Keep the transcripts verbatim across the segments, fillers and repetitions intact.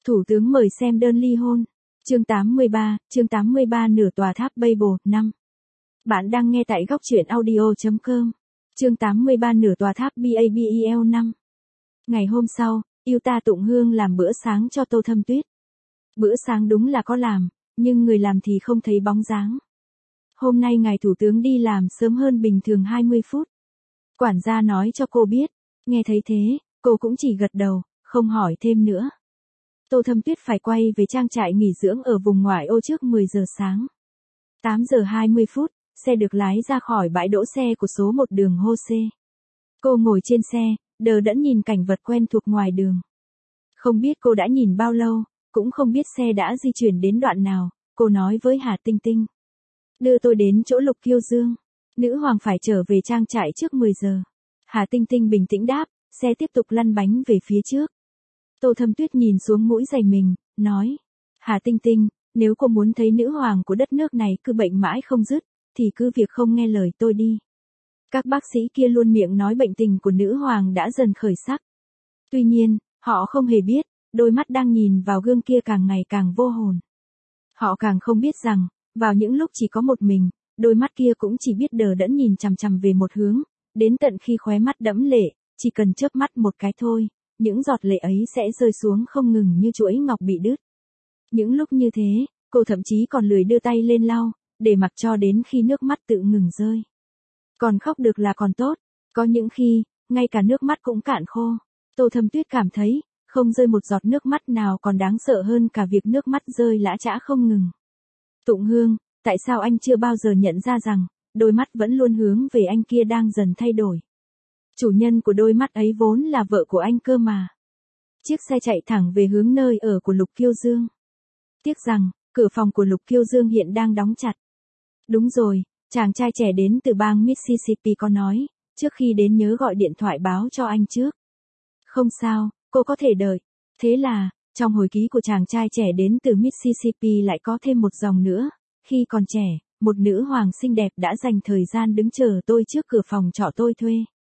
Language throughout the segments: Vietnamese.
Thủ tướng mời xem đơn ly hôn. Chương tám mươi ba, chương tám mươi ba nửa tòa tháp Babel, năm. Bạn đang nghe tại góc truyện audio chấm com. Chương tám mươi ba nửa tòa tháp Babel năm. Ngày hôm sau, Yuta Tụng Hương làm bữa sáng cho Tô Thâm Tuyết. Bữa sáng đúng là có làm, nhưng người làm thì không thấy bóng dáng. Hôm nay ngài thủ tướng đi làm sớm hơn bình thường hai mươi phút. Quản gia nói cho cô biết, nghe thấy thế, cô cũng chỉ gật đầu, không hỏi thêm nữa. Tô Thâm Tuyết phải quay về trang trại nghỉ dưỡng ở vùng ngoại ô trước mười giờ sáng. tám giờ hai mươi phút, xe được lái ra khỏi bãi đỗ xe của số một đường Jose. Cô ngồi trên xe, đờ đẫn nhìn cảnh vật quen thuộc ngoài đường. Không biết cô đã nhìn bao lâu, cũng không biết xe đã di chuyển đến đoạn nào, cô nói với Hà Tinh Tinh. Đưa tôi đến chỗ Lục Kiêu Dương. Nữ hoàng phải trở về trang trại trước mười giờ. Hà Tinh Tinh bình tĩnh đáp, xe tiếp tục lăn bánh về phía trước. Tô Thâm Tuyết nhìn xuống mũi giày mình, nói. Hà Tinh Tinh, nếu cô muốn thấy nữ hoàng của đất nước này cứ bệnh mãi không dứt, thì cứ việc không nghe lời tôi đi. Các bác sĩ kia luôn miệng nói bệnh tình của nữ hoàng đã dần khởi sắc. Tuy nhiên, họ không hề biết, đôi mắt đang nhìn vào gương kia càng ngày càng vô hồn. Họ càng không biết rằng, vào những lúc chỉ có một mình, đôi mắt kia cũng chỉ biết đờ đẫn nhìn chằm chằm về một hướng, đến tận khi khóe mắt đẫm lệ, chỉ cần chớp mắt một cái thôi, những giọt lệ ấy sẽ rơi xuống không ngừng như chuỗi ngọc bị đứt. Những lúc như thế, cô thậm chí còn lười đưa tay lên lau, để mặc cho đến khi nước mắt tự ngừng rơi. Còn khóc được là còn tốt, có những khi, ngay cả nước mắt cũng cạn khô. Tô Thâm Tuyết cảm thấy, không rơi một giọt nước mắt nào còn đáng sợ hơn cả việc nước mắt rơi lã chã không ngừng. Tụng Hương, tại sao anh chưa bao giờ nhận ra rằng, đôi mắt vẫn luôn hướng về anh kia đang dần thay đổi. Chủ nhân của đôi mắt ấy vốn là vợ của anh cơ mà. Chiếc xe chạy thẳng về hướng nơi ở của Lục Kiêu Dương. Tiếc rằng, cửa phòng của Lục Kiêu Dương hiện đang đóng chặt. Đúng rồi, chàng trai trẻ đến từ bang Mississippi có nói, trước khi đến nhớ gọi điện thoại báo cho anh trước. Không sao, cô có thể đợi. Thế là, trong hồi ký của chàng trai trẻ đến từ Mississippi lại có thêm một dòng nữa. Khi còn trẻ, một nữ hoàng xinh đẹp đã dành thời gian đứng chờ tôi trước cửa phòng trọ tôi thuê.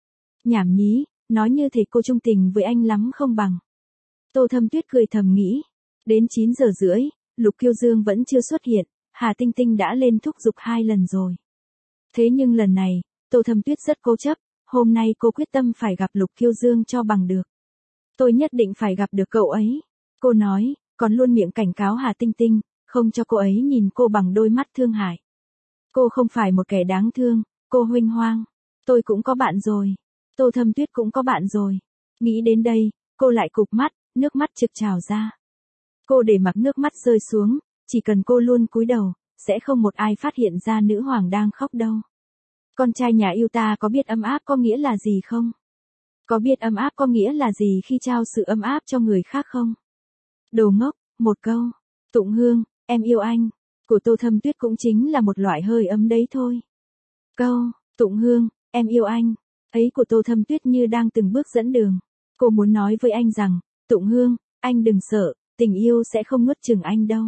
Nhảm nhí, nói như thể cô trung tình với anh lắm không bằng. Tô Thâm Tuyết cười thầm nghĩ. Đến chín giờ rưỡi, Lục Kiêu Dương vẫn chưa xuất hiện, Hà Tinh Tinh đã lên thúc giục hai lần rồi. Thế nhưng lần này, Tô Thâm Tuyết rất cố chấp, hôm nay cô quyết tâm phải gặp Lục Kiêu Dương cho bằng được. Tôi nhất định phải gặp được cậu ấy. Cô nói, còn luôn miệng cảnh cáo Hà Tinh Tinh, không cho cô ấy nhìn cô bằng đôi mắt thương hại. Cô không phải một kẻ đáng thương, cô huênh hoang. Tôi cũng có bạn rồi. Tô Thâm Tuyết cũng có bạn rồi. Nghĩ đến đây, cô lại cụp mắt, nước mắt trực trào ra. Cô để mặc nước mắt rơi xuống, chỉ cần cô luôn cúi đầu, sẽ không một ai phát hiện ra nữ hoàng đang khóc đâu. Con trai nhà Yuta có biết ấm áp có nghĩa là gì không? Có biết ấm áp có nghĩa là gì khi trao sự ấm áp cho người khác không? Đồ ngốc, một câu. Tụng Hương, em yêu anh. Của Tô Thâm Tuyết cũng chính là một loại hơi ấm đấy thôi. Câu, Tụng Hương, em yêu anh. Ấy của Tô Thâm Tuyết như đang từng bước dẫn đường. Cô muốn nói với anh rằng, Tụng Hương, anh đừng sợ, tình yêu sẽ không nuốt chửng anh đâu.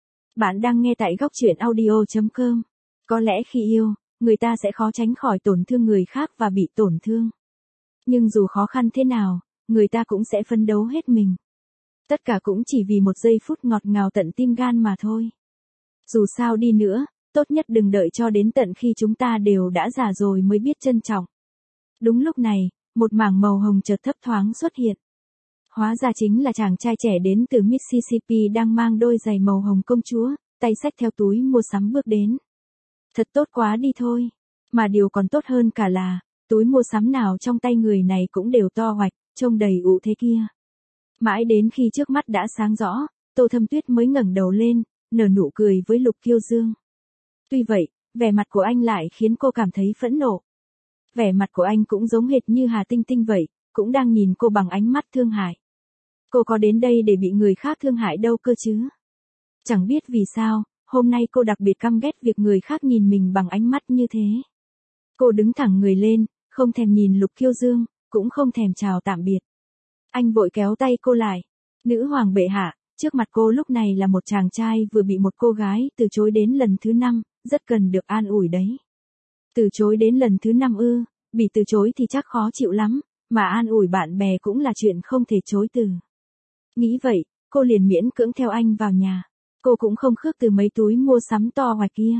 Bạn đang nghe tại góc truyện audio chấm com. Có lẽ khi yêu, người ta sẽ khó tránh khỏi tổn thương người khác và bị tổn thương. Nhưng dù khó khăn thế nào, người ta cũng sẽ phấn đấu hết mình. Tất cả cũng chỉ vì một giây phút ngọt ngào tận tim gan mà thôi. Dù sao đi nữa, tốt nhất đừng đợi cho đến tận khi chúng ta đều đã già rồi mới biết trân trọng. Đúng lúc này, một mảng màu hồng chợt thấp thoáng xuất hiện. Hóa ra chính là chàng trai trẻ đến từ Mississippi đang mang đôi giày màu hồng công chúa, tay xách theo túi mua sắm bước đến. Thật tốt quá đi thôi. Mà điều còn tốt hơn cả là, túi mua sắm nào trong tay người này cũng đều to hoạch, trông đầy ụ thế kia. Mãi đến khi trước mắt đã sáng rõ, Tô Thâm Tuyết mới ngẩng đầu lên, nở nụ cười với Lục Kiêu Dương. Tuy vậy, vẻ mặt của anh lại khiến cô cảm thấy phẫn nộ. Vẻ mặt của anh cũng giống hệt như Hà Tinh Tinh vậy, cũng đang nhìn cô bằng ánh mắt thương hại. Cô có đến đây để bị người khác thương hại đâu cơ chứ? Chẳng biết vì sao, hôm nay cô đặc biệt căm ghét việc người khác nhìn mình bằng ánh mắt như thế. Cô đứng thẳng người lên, không thèm nhìn Lục Kiêu Dương, cũng không thèm chào tạm biệt. Anh vội kéo tay cô lại. Nữ hoàng bệ hạ, trước mặt cô lúc này là một chàng trai vừa bị một cô gái từ chối đến lần thứ năm, rất cần được an ủi đấy. Từ chối đến lần thứ năm ư, bị từ chối thì chắc khó chịu lắm, mà an ủi bạn bè cũng là chuyện không thể chối từ. Nghĩ vậy, cô liền miễn cưỡng theo anh vào nhà. Cô cũng không khước từ mấy túi mua sắm to hoài kia.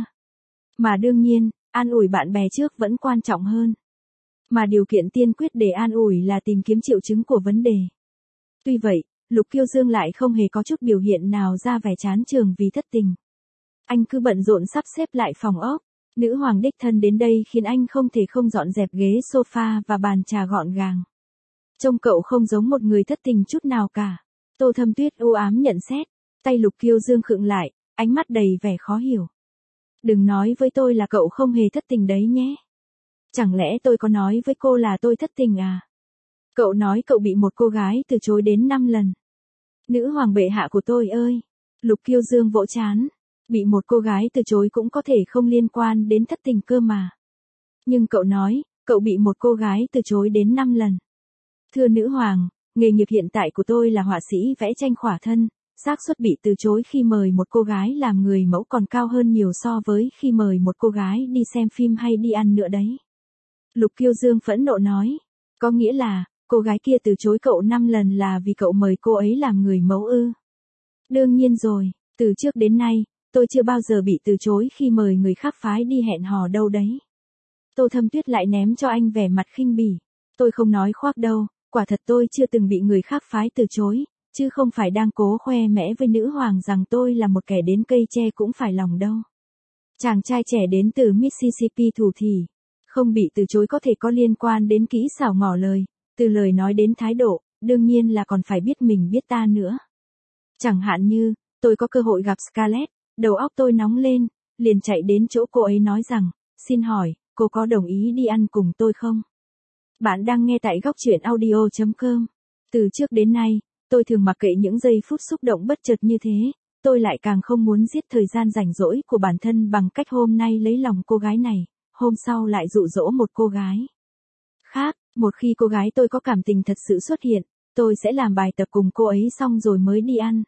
Mà đương nhiên, an ủi bạn bè trước vẫn quan trọng hơn. Mà điều kiện tiên quyết để an ủi là tìm kiếm triệu chứng của vấn đề. Tuy vậy, Lục Kiêu Dương lại không hề có chút biểu hiện nào ra vẻ chán chường vì thất tình. Anh cứ bận rộn sắp xếp lại phòng ốc. Nữ hoàng đích thân đến đây khiến anh không thể không dọn dẹp ghế sofa và bàn trà gọn gàng. Trông cậu không giống một người thất tình chút nào cả. Tô Thâm Tuyết u ám nhận xét. Tay Lục Kiêu Dương khựng lại, ánh mắt đầy vẻ khó hiểu. Đừng nói với tôi là cậu không hề thất tình đấy nhé. Chẳng lẽ tôi có nói với cô là tôi thất tình à? Cậu nói cậu bị một cô gái từ chối đến năm lần. Nữ hoàng bệ hạ của tôi ơi! Lục Kiêu Dương vỗ trán. Bị một cô gái từ chối cũng có thể không liên quan đến thất tình cơ mà. Nhưng cậu nói, cậu bị một cô gái từ chối đến năm lần. Thưa nữ hoàng, nghề nghiệp hiện tại của tôi là họa sĩ vẽ tranh khỏa thân, xác suất bị từ chối khi mời một cô gái làm người mẫu còn cao hơn nhiều so với khi mời một cô gái đi xem phim hay đi ăn nữa đấy. Lục Kiêu Dương phẫn nộ nói, có nghĩa là, cô gái kia từ chối cậu năm lần là vì cậu mời cô ấy làm người mẫu ư? Đương nhiên rồi, từ trước đến nay, tôi chưa bao giờ bị từ chối khi mời người khác phái đi hẹn hò đâu đấy. Tô Thâm Tuyết lại ném cho anh vẻ mặt khinh bỉ. Tôi không nói khoác đâu, quả thật tôi chưa từng bị người khác phái từ chối, chứ không phải đang cố khoe mẽ với nữ hoàng rằng tôi là một kẻ đến cây tre cũng phải lòng đâu. Chàng trai trẻ đến từ Mississippi thủ thỉ. Không bị từ chối có thể có liên quan đến kỹ xảo ngỏ lời, từ lời nói đến thái độ, đương nhiên là còn phải biết mình biết ta nữa. Chẳng hạn như, tôi có cơ hội gặp Scarlett, đầu óc tôi nóng lên, liền chạy đến chỗ cô ấy nói rằng, xin hỏi, cô có đồng ý đi ăn cùng tôi không? Bạn đang nghe tại góc truyện audio chấm com. Từ trước đến nay, tôi thường mặc kệ những giây phút xúc động bất chợt như thế, tôi lại càng không muốn giết thời gian rảnh rỗi của bản thân bằng cách hôm nay lấy lòng cô gái này, hôm sau lại dụ dỗ một cô gái khác, một khi cô gái tôi có cảm tình thật sự xuất hiện, tôi sẽ làm bài tập cùng cô ấy xong rồi mới đi ăn.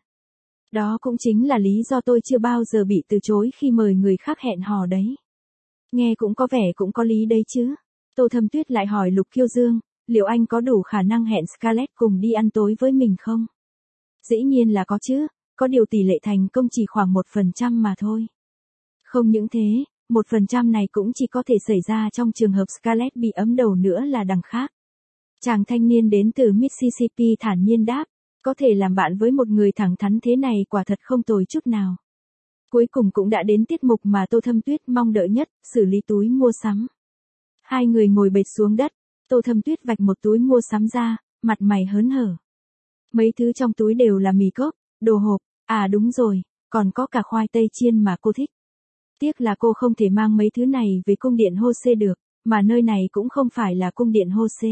Đó cũng chính là lý do tôi chưa bao giờ bị từ chối khi mời người khác hẹn hò đấy. Nghe cũng có vẻ cũng có lý đấy chứ. Tô Thâm Tuyết lại hỏi Lục Kiêu Dương, liệu anh có đủ khả năng hẹn Scarlett cùng đi ăn tối với mình không? Dĩ nhiên là có chứ, có điều tỷ lệ thành công chỉ khoảng một phần trăm mà thôi. Không những thế, một phần trăm này cũng chỉ có thể xảy ra trong trường hợp Scarlett bị ấm đầu nữa là đằng khác. Chàng thanh niên đến từ Mississippi thản nhiên đáp, có thể làm bạn với một người thẳng thắn thế này quả thật không tồi chút nào. Cuối cùng cũng đã đến tiết mục mà Tô Thâm Tuyết mong đợi nhất, xử lý túi mua sắm. Hai người ngồi bệt xuống đất, Tô Thâm Tuyết vạch một túi mua sắm ra, mặt mày hớn hở. Mấy thứ trong túi đều là mì cốp, đồ hộp, à đúng rồi, còn có cả khoai tây chiên mà cô thích. Tiếc là cô không thể mang mấy thứ này về cung điện Hô-xê được, mà nơi này cũng không phải là cung điện Hô-xê.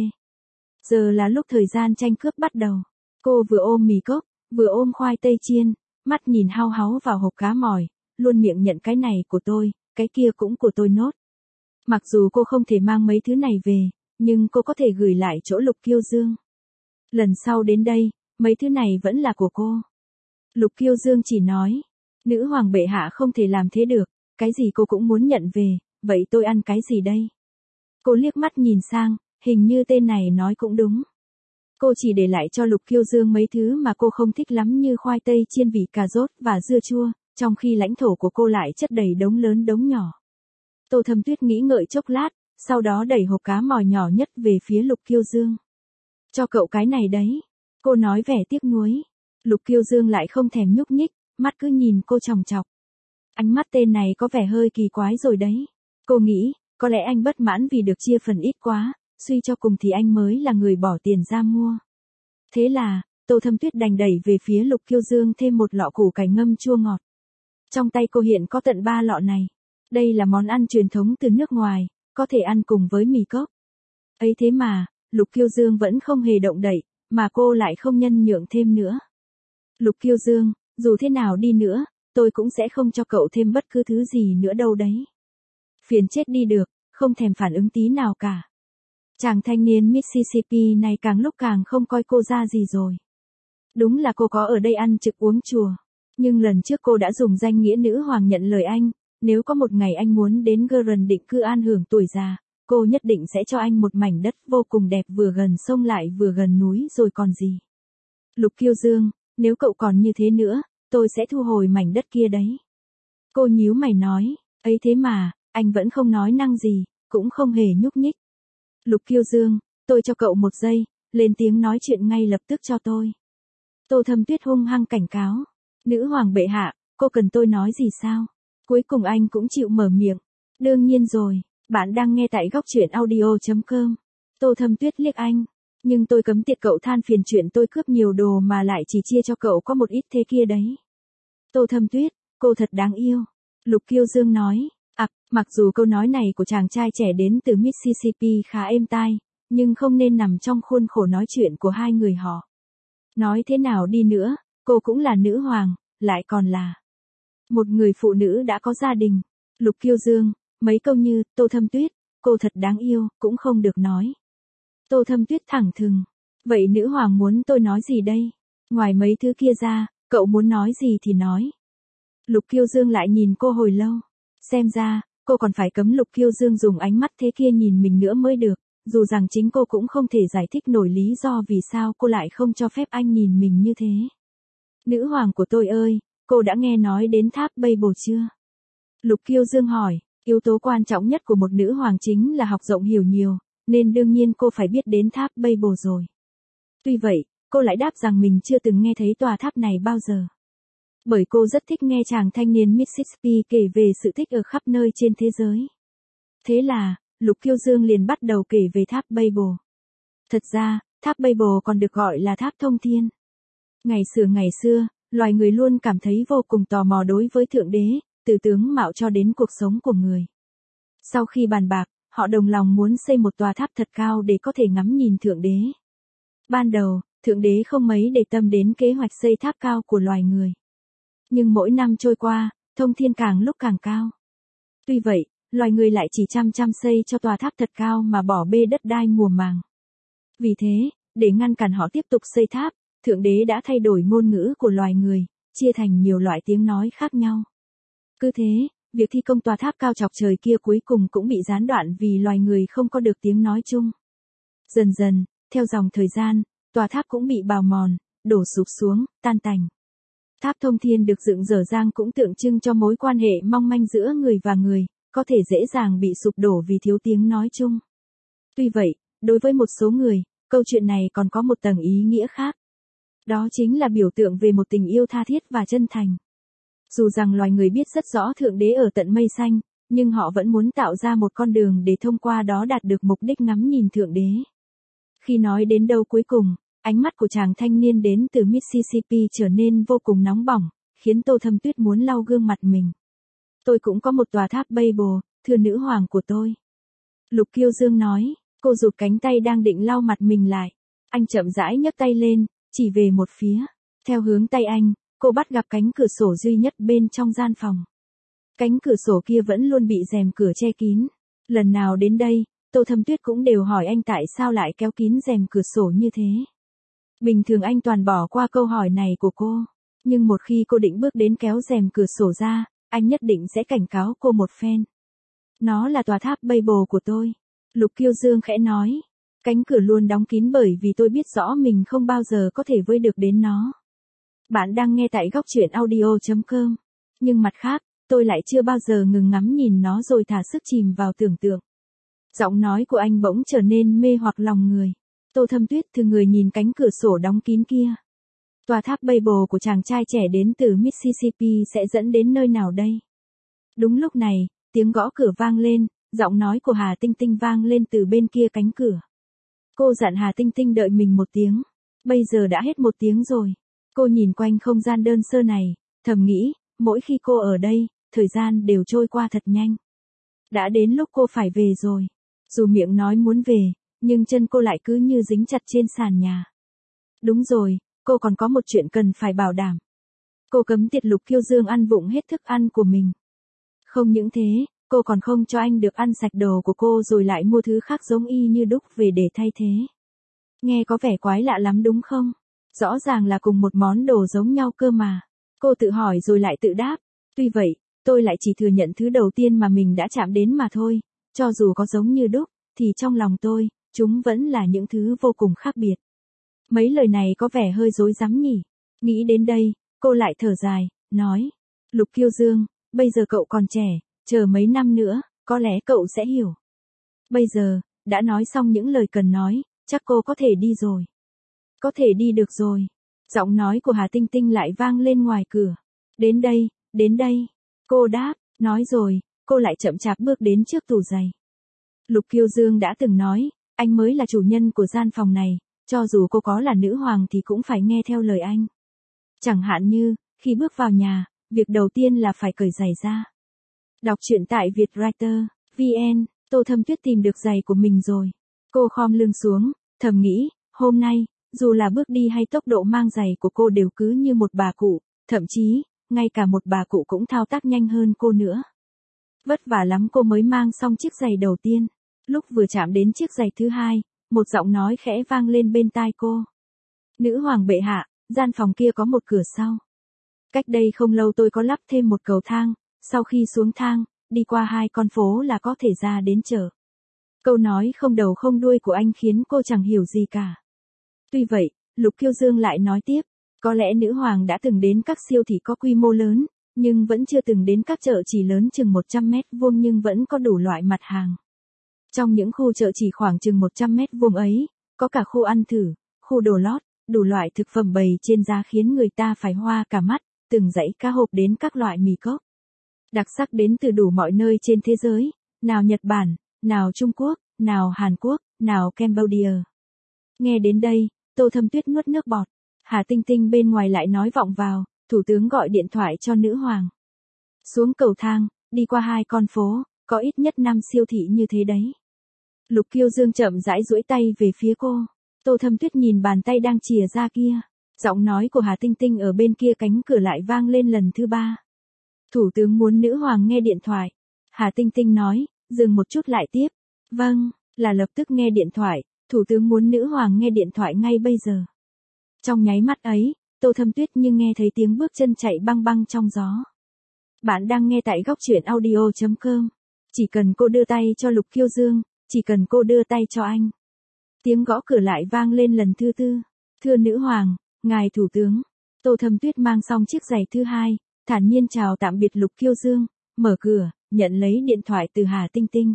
Giờ là lúc thời gian tranh cướp bắt đầu. Cô vừa ôm mì cốp, vừa ôm khoai tây chiên, mắt nhìn hao háu vào hộp cá mòi, luôn miệng nhận cái này của tôi, cái kia cũng của tôi nốt. Mặc dù cô không thể mang mấy thứ này về, nhưng cô có thể gửi lại chỗ Lục Kiêu Dương. Lần sau đến đây, mấy thứ này vẫn là của cô. Lục Kiêu Dương chỉ nói, nữ hoàng bệ hạ không thể làm thế được, cái gì cô cũng muốn nhận về, vậy tôi ăn cái gì đây? Cô liếc mắt nhìn sang, hình như tên này nói cũng đúng. Cô chỉ để lại cho Lục Kiêu Dương mấy thứ mà cô không thích lắm như khoai tây chiên vị cà rốt và dưa chua, trong khi lãnh thổ của cô lại chất đầy đống lớn đống nhỏ. Tô Thâm Tuyết nghĩ ngợi chốc lát, sau đó đẩy hộp cá mòi nhỏ nhất về phía Lục Kiêu Dương. Cho cậu cái này đấy. Cô nói vẻ tiếc nuối. Lục Kiêu Dương lại không thèm nhúc nhích, mắt cứ nhìn cô chòng chọc. Ánh mắt tên này có vẻ hơi kỳ quái rồi đấy. Cô nghĩ, có lẽ anh bất mãn vì được chia phần ít quá, suy cho cùng thì anh mới là người bỏ tiền ra mua. Thế là, Tô Thâm Tuyết đành đẩy về phía Lục Kiêu Dương thêm một lọ củ cải ngâm chua ngọt. Trong tay cô hiện có tận ba lọ này. Đây là món ăn truyền thống từ nước ngoài, có thể ăn cùng với mì cốp. Ấy thế mà, Lục Kiêu Dương vẫn không hề động đậy, mà cô lại không nhân nhượng thêm nữa. Lục Kiêu Dương, dù thế nào đi nữa, tôi cũng sẽ không cho cậu thêm bất cứ thứ gì nữa đâu đấy. Phiền chết đi được, không thèm phản ứng tí nào cả. Chàng thanh niên Mississippi này càng lúc càng không coi cô ra gì rồi. Đúng là cô có ở đây ăn trực uống chùa. Nhưng lần trước cô đã dùng danh nghĩa nữ hoàng nhận lời anh, nếu có một ngày anh muốn đến Gurren định cư an hưởng tuổi già, cô nhất định sẽ cho anh một mảnh đất vô cùng đẹp vừa gần sông lại vừa gần núi rồi còn gì. Lục Kiêu Dương, Nếu cậu còn như thế nữa, tôi sẽ thu hồi mảnh đất kia đấy. Cô nhíu mày nói, ấy thế mà, anh vẫn không nói năng gì, cũng không hề nhúc nhích. Lục Kiêu Dương, tôi cho cậu một giây, lên tiếng nói chuyện ngay lập tức cho tôi. Tô Thâm Tuyết hung hăng cảnh cáo. Nữ hoàng bệ hạ, cô cần tôi nói gì sao? Cuối cùng anh cũng chịu mở miệng. Đương nhiên rồi, bạn đang nghe tại góc truyện audio.com. Tô Thâm Tuyết liếc anh. Nhưng tôi cấm tiệt cậu than phiền chuyện tôi cướp nhiều đồ mà lại chỉ chia cho cậu có một ít thế kia đấy. Tô Thâm Tuyết, cô thật đáng yêu. Lục Kiêu Dương nói. À, mặc dù câu nói này của chàng trai trẻ đến từ Mississippi khá êm tai, nhưng không nên nằm trong khuôn khổ nói chuyện của hai người họ. Nói thế nào đi nữa, cô cũng là nữ hoàng, lại còn là một người phụ nữ đã có gia đình. Lục Kiêu Dương, mấy câu như, Tô Thâm Tuyết, cô thật đáng yêu, cũng không được nói. Tô Thâm Tuyết thẳng thừng. Vậy nữ hoàng muốn tôi nói gì đây? Ngoài mấy thứ kia ra, cậu muốn nói gì thì nói. Lục Kiêu Dương lại nhìn cô hồi lâu. Xem ra, cô còn phải cấm Lục Kiêu Dương dùng ánh mắt thế kia nhìn mình nữa mới được, dù rằng chính cô cũng không thể giải thích nổi lý do vì sao cô lại không cho phép anh nhìn mình như thế. Nữ hoàng của tôi ơi, cô đã nghe nói đến tháp Babel chưa? Lục Kiêu Dương hỏi, yếu tố quan trọng nhất của một nữ hoàng chính là học rộng hiểu nhiều, nên đương nhiên cô phải biết đến tháp Babel rồi. Tuy vậy, cô lại đáp rằng mình chưa từng nghe thấy tòa tháp này bao giờ. Bởi cô rất thích nghe chàng thanh niên Mississippi kể về sự thích ở khắp nơi trên thế giới. Thế là, Lục Kiêu Dương liền bắt đầu kể về tháp Babel. Thật ra, tháp Babel còn được gọi là tháp thông thiên. Ngày xưa ngày xưa, loài người luôn cảm thấy vô cùng tò mò đối với Thượng Đế, từ tướng mạo cho đến cuộc sống của người. Sau khi bàn bạc, họ đồng lòng muốn xây một tòa tháp thật cao để có thể ngắm nhìn Thượng Đế. Ban đầu, Thượng Đế không mấy để tâm đến kế hoạch xây tháp cao của loài người. Nhưng mỗi năm trôi qua, thông thiên càng lúc càng cao. Tuy vậy, loài người lại chỉ chăm chăm xây cho tòa tháp thật cao mà bỏ bê đất đai mùa màng. Vì thế, để ngăn cản họ tiếp tục xây tháp, Thượng Đế đã thay đổi ngôn ngữ của loài người, chia thành nhiều loại tiếng nói khác nhau. Cứ thế, việc thi công tòa tháp cao chọc trời kia cuối cùng cũng bị gián đoạn vì loài người không có được tiếng nói chung. Dần dần, theo dòng thời gian, tòa tháp cũng bị bào mòn, đổ sụp xuống, tan tành. Tháp thông thiên được dựng dở dang cũng tượng trưng cho mối quan hệ mong manh giữa người và người, có thể dễ dàng bị sụp đổ vì thiếu tiếng nói chung. Tuy vậy, đối với một số người, câu chuyện này còn có một tầng ý nghĩa khác. Đó chính là biểu tượng về một tình yêu tha thiết và chân thành. Dù rằng loài người biết rất rõ Thượng Đế ở tận mây xanh, nhưng họ vẫn muốn tạo ra một con đường để thông qua đó đạt được mục đích ngắm nhìn Thượng Đế. Khi nói đến đâu cuối cùng, ánh mắt của chàng thanh niên đến từ Mississippi trở nên vô cùng nóng bỏng, khiến Tô Thâm Tuyết muốn lau gương mặt mình. Tôi cũng có một tòa tháp Babel, thưa nữ hoàng của tôi. Lục Kiêu Dương nói, cô rụt cánh tay đang định lau mặt mình lại. Anh chậm rãi nhấc tay lên, chỉ về một phía. Theo hướng tay anh, cô bắt gặp cánh cửa sổ duy nhất bên trong gian phòng. Cánh cửa sổ kia vẫn luôn bị rèm cửa che kín. Lần nào đến đây, Tô Thâm Tuyết cũng đều hỏi anh tại sao lại kéo kín rèm cửa sổ như thế. Bình thường anh toàn bỏ qua câu hỏi này của cô. Nhưng một khi cô định bước đến kéo rèm cửa sổ ra, anh nhất định sẽ cảnh cáo cô một phen. Nó là tòa tháp Babel của tôi. Lục Kiêu Dương khẽ nói. Cánh cửa luôn đóng kín bởi vì tôi biết rõ mình không bao giờ có thể với được đến nó. Bạn đang nghe tại góc truyện audio.com. Nhưng mặt khác, tôi lại chưa bao giờ ngừng ngắm nhìn nó rồi thả sức chìm vào tưởng tượng. Giọng nói của anh bỗng trở nên mê hoặc lòng người. Tô Thâm Tuyết từ người nhìn cánh cửa sổ đóng kín kia. Tòa tháp Babel của chàng trai trẻ đến từ Mississippi sẽ dẫn đến nơi nào đây? Đúng lúc này, tiếng gõ cửa vang lên, giọng nói của Hà Tinh Tinh vang lên từ bên kia cánh cửa. Cô dặn Hà Tinh Tinh đợi mình một tiếng. Bây giờ đã hết một tiếng rồi. Cô nhìn quanh không gian đơn sơ này, thầm nghĩ, mỗi khi cô ở đây, thời gian đều trôi qua thật nhanh. Đã đến lúc cô phải về rồi. Dù miệng nói muốn về, nhưng chân cô lại cứ như dính chặt trên sàn nhà. Đúng rồi, cô còn có một chuyện cần phải bảo đảm. Cô cấm tiệt Lục Kiêu Dương ăn vụng hết thức ăn của mình. Không những thế, cô còn không cho anh được ăn sạch đồ của cô rồi lại mua thứ khác giống y như đúc về để thay thế. Nghe có vẻ quái lạ lắm đúng không? Rõ ràng là cùng một món đồ giống nhau cơ mà. Cô tự hỏi rồi lại tự đáp. Tuy vậy, tôi lại chỉ thừa nhận thứ đầu tiên mà mình đã chạm đến mà thôi. Cho dù có giống như đúc, thì trong lòng tôi, chúng vẫn là những thứ vô cùng khác biệt. Mấy lời này có vẻ hơi rối rắm nhỉ? Nghĩ đến đây, cô lại thở dài, nói. Lục Kiêu Dương, bây giờ cậu còn trẻ, chờ mấy năm nữa, có lẽ cậu sẽ hiểu. Bây giờ, đã nói xong những lời cần nói, chắc cô có thể đi rồi. Có thể đi được rồi. Giọng nói của Hà Tinh Tinh lại vang lên ngoài cửa. Đến đây, đến đây. Cô đáp, nói rồi, cô lại chậm chạp bước đến trước tủ giày. Lục Kiêu Dương đã từng nói, anh mới là chủ nhân của gian phòng này, cho dù cô có là nữ hoàng thì cũng phải nghe theo lời anh. Chẳng hạn như, khi bước vào nhà, việc đầu tiên là phải cởi giày ra. Đọc truyện tại Vietwriter chấm vn, Tô Thâm Tuyết tìm được giày của mình rồi. Cô khom lưng xuống, thầm nghĩ, hôm nay, dù là bước đi hay tốc độ mang giày của cô đều cứ như một bà cụ, thậm chí, ngay cả một bà cụ cũng thao tác nhanh hơn cô nữa. Vất vả lắm cô mới mang xong chiếc giày đầu tiên. Lúc vừa chạm đến chiếc giày thứ hai, một giọng nói khẽ vang lên bên tai cô. Nữ hoàng bệ hạ, gian phòng kia có một cửa sau. Cách đây không lâu tôi có lắp thêm một cầu thang, sau khi xuống thang, đi qua hai con phố là có thể ra đến chợ. Câu nói không đầu không đuôi của anh khiến cô chẳng hiểu gì cả. Tuy vậy, Lục Kiêu Dương lại nói tiếp, có lẽ nữ hoàng đã từng đến các siêu thị có quy mô lớn, nhưng vẫn chưa từng đến các chợ chỉ lớn chừng một trăm mét vuông nhưng vẫn có đủ loại mặt hàng. Trong những khu chợ chỉ khoảng chừng một trăm mét vuông ấy, có cả khu ăn thử, khu đồ lót, đủ loại thực phẩm bày trên giá khiến người ta phải hoa cả mắt, từng dãy cá hộp đến các loại mì cốc. Đặc sắc đến từ đủ mọi nơi trên thế giới, nào Nhật Bản, nào Trung Quốc, nào Hàn Quốc, nào Cambodia. Nghe đến đây, Tô Thâm Tuyết nuốt nước bọt. Hà Tinh Tinh bên ngoài lại nói vọng vào, thủ tướng gọi điện thoại cho nữ hoàng. Xuống cầu thang, đi qua hai con phố, có ít nhất năm siêu thị như thế đấy. Lục Kiêu Dương chậm rãi duỗi tay về phía cô. Tô Thâm Tuyết nhìn bàn tay đang chìa ra kia. Giọng nói của Hà Tinh Tinh ở bên kia cánh cửa lại vang lên lần thứ ba. Thủ tướng muốn nữ hoàng nghe điện thoại. Hà Tinh Tinh nói, dừng một chút lại tiếp. Vâng, là lập tức nghe điện thoại, thủ tướng muốn nữ hoàng nghe điện thoại ngay bây giờ. Trong nháy mắt ấy, Tô Thâm Tuyết như nghe thấy tiếng bước chân chạy băng băng trong gió. Bạn đang nghe tại góc truyện audio chấm com. Chỉ cần cô đưa tay cho Lục Kiêu Dương, chỉ cần cô đưa tay cho anh. Tiếng gõ cửa lại vang lên lần thứ tư. Thưa nữ hoàng, ngài thủ tướng. Tô Thâm Tuyết mang xong chiếc giày thứ hai, thản nhiên chào tạm biệt Lục Kiêu Dương, mở cửa, nhận lấy điện thoại từ Hà Tinh Tinh.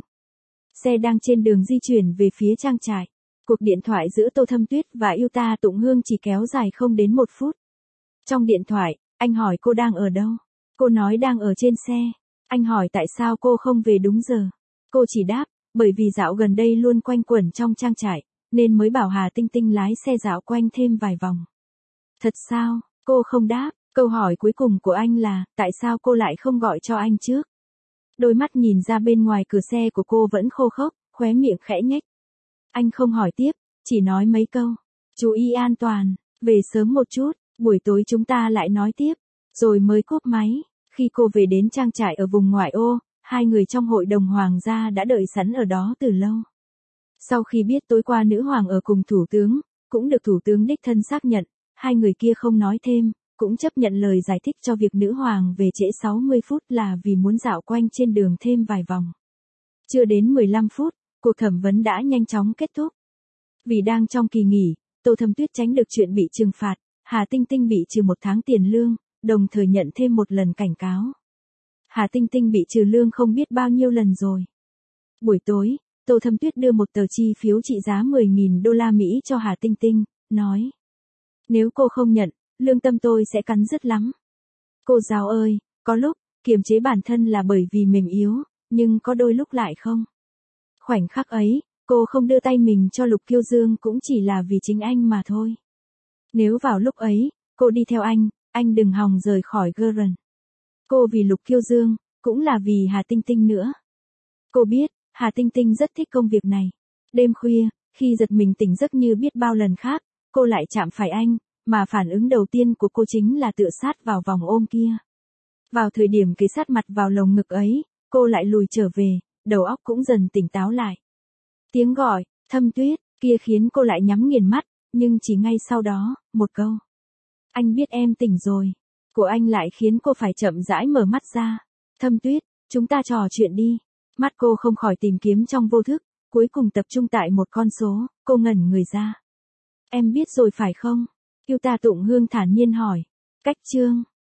Xe đang trên đường di chuyển về phía trang trại. Cuộc điện thoại giữa Tô Thâm Tuyết và yêu ta Tụng Hương chỉ kéo dài không đến một phút. Trong điện thoại, anh hỏi cô đang ở đâu. Cô nói đang ở trên xe. Anh hỏi tại sao cô không về đúng giờ. Cô chỉ đáp, bởi vì dạo gần đây luôn quanh quẩn trong trang trại, nên mới bảo Hà Tinh Tinh lái xe dạo quanh thêm vài vòng. Thật sao, cô không đáp. Câu hỏi cuối cùng của anh là, tại sao cô lại không gọi cho anh trước? Đôi mắt nhìn ra bên ngoài cửa xe của cô vẫn khô khốc, khóe miệng khẽ nhếch. Anh không hỏi tiếp, chỉ nói mấy câu. Chú ý an toàn, về sớm một chút, buổi tối chúng ta lại nói tiếp. Rồi mới cúp máy. Khi cô về đến trang trại ở vùng ngoại ô, hai người trong hội đồng hoàng gia đã đợi sẵn ở đó từ lâu. Sau khi biết tối qua nữ hoàng ở cùng thủ tướng, cũng được thủ tướng đích thân xác nhận, hai người kia không nói thêm, cũng chấp nhận lời giải thích cho việc nữ hoàng về trễ sáu mươi phút là vì muốn dạo quanh trên đường thêm vài vòng. Chưa đến mười lăm phút, cuộc thẩm vấn đã nhanh chóng kết thúc. Vì đang trong kỳ nghỉ, Tô Thâm Tuyết tránh được chuyện bị trừng phạt, Hà Tinh Tinh bị trừ một tháng tiền lương, đồng thời nhận thêm một lần cảnh cáo. Hà Tinh Tinh bị trừ lương không biết bao nhiêu lần rồi. Buổi tối, Tô Thâm Tuyết đưa một tờ chi phiếu trị giá mười nghìn đô la Mỹ cho Hà Tinh Tinh, nói. Nếu cô không nhận, lương tâm tôi sẽ cắn rứt lắm. Cô giáo ơi, có lúc, kiềm chế bản thân là bởi vì mềm yếu, nhưng có đôi lúc lại không. Khoảnh khắc ấy, cô không đưa tay mình cho Lục Kiêu Dương cũng chỉ là vì chính anh mà thôi. Nếu vào lúc ấy, cô đi theo anh, anh đừng hòng rời khỏi Geren. Cô vì Lục Kiêu Dương, cũng là vì Hà Tinh Tinh nữa. Cô biết, Hà Tinh Tinh rất thích công việc này. Đêm khuya, khi giật mình tỉnh giấc như biết bao lần khác, cô lại chạm phải anh, mà phản ứng đầu tiên của cô chính là tựa sát vào vòng ôm kia. Vào thời điểm kề sát mặt vào lồng ngực ấy, cô lại lùi trở về, đầu óc cũng dần tỉnh táo lại. Tiếng gọi, Thâm Tuyết, kia khiến cô lại nhắm nghiền mắt, nhưng chỉ ngay sau đó, một câu. Anh biết em tỉnh rồi. Của anh lại khiến cô phải chậm rãi mở mắt ra. Thâm Tuyết, chúng ta trò chuyện đi. Mắt cô không khỏi tìm kiếm trong vô thức, cuối cùng tập trung tại một con số, cô ngẩn người ra. Em biết rồi phải không? Kyuta Tụng Hương thản nhiên hỏi. Cách chương.